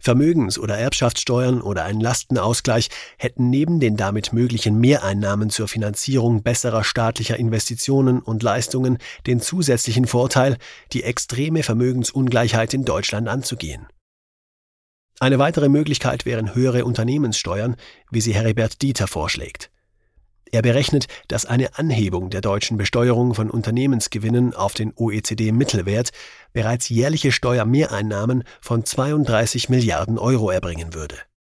Vermögens- oder Erbschaftssteuern oder ein Lastenausgleich hätten neben den damit möglichen Mehreinnahmen zur Finanzierung besserer staatlicher Investitionen und Leistungen den zusätzlichen Vorteil, die extreme Vermögensungleichheit in Deutschland anzugehen. Eine weitere Möglichkeit wären höhere Unternehmenssteuern, wie sie Heribert Dieter vorschlägt. Er berechnet, dass eine Anhebung der deutschen Besteuerung von Unternehmensgewinnen auf den OECD-Mittelwert bereits jährliche Steuermehreinnahmen von 32 Milliarden Euro erbringen würde.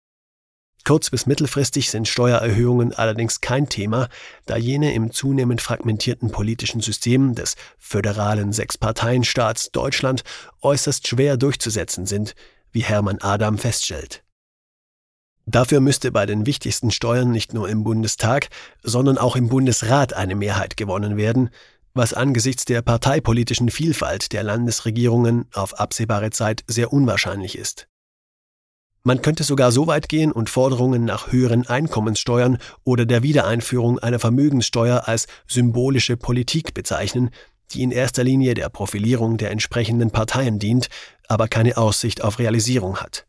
Kurz- bis mittelfristig sind Steuererhöhungen allerdings kein Thema, da jene im zunehmend fragmentierten politischen System des föderalen Sechsparteienstaats Deutschland äußerst schwer durchzusetzen sind, wie Hermann Adam feststellt. Dafür müsste bei den wichtigsten Steuern nicht nur im Bundestag, sondern auch im Bundesrat eine Mehrheit gewonnen werden, was angesichts der parteipolitischen Vielfalt der Landesregierungen auf absehbare Zeit sehr unwahrscheinlich ist. Man könnte sogar so weit gehen und Forderungen nach höheren Einkommenssteuern oder der Wiedereinführung einer Vermögenssteuer als symbolische Politik bezeichnen, die in erster Linie der Profilierung der entsprechenden Parteien dient, aber keine Aussicht auf Realisierung hat.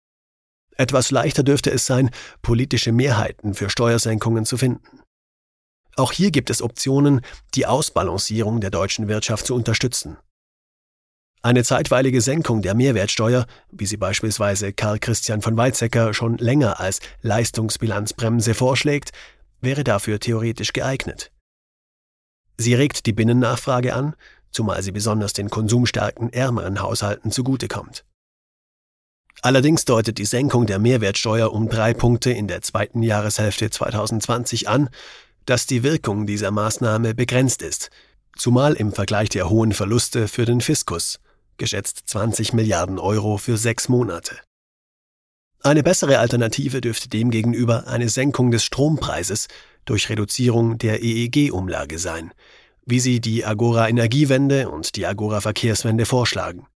Etwas leichter dürfte es sein, politische Mehrheiten für Steuersenkungen zu finden. Auch hier gibt es Optionen, die Ausbalancierung der deutschen Wirtschaft zu unterstützen. Eine zeitweilige Senkung der Mehrwertsteuer, wie sie beispielsweise Karl Christian von Weizsäcker schon länger als Leistungsbilanzbremse vorschlägt, wäre dafür theoretisch geeignet. Sie regt die Binnennachfrage an, zumal sie besonders den konsumstarken ärmeren Haushalten zugutekommt. Allerdings deutet die Senkung der Mehrwertsteuer um 3 Punkte in der zweiten Jahreshälfte 2020 an, dass die Wirkung dieser Maßnahme begrenzt ist, zumal im Vergleich der hohen Verluste für den Fiskus, geschätzt 20 Milliarden Euro für 6 Monate. Eine bessere Alternative dürfte demgegenüber eine Senkung des Strompreises durch Reduzierung der EEG-Umlage sein, wie sie die Agora Energiewende und die Agora Verkehrswende vorschlagen.